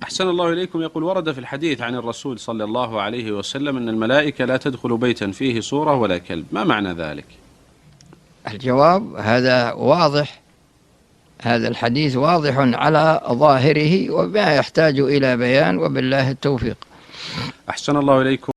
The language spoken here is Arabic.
أحسن الله إليكم. يقول: ورد في الحديث عن الرسول صلى الله عليه وسلم أن الملائكة لا تدخل بيتا فيه صورة ولا كلب، ما معنى ذلك؟ الجواب: هذا واضح، هذا الحديث واضح على ظاهره وما يحتاج إلى بيان، وبالله التوفيق. أحسن الله إليكم.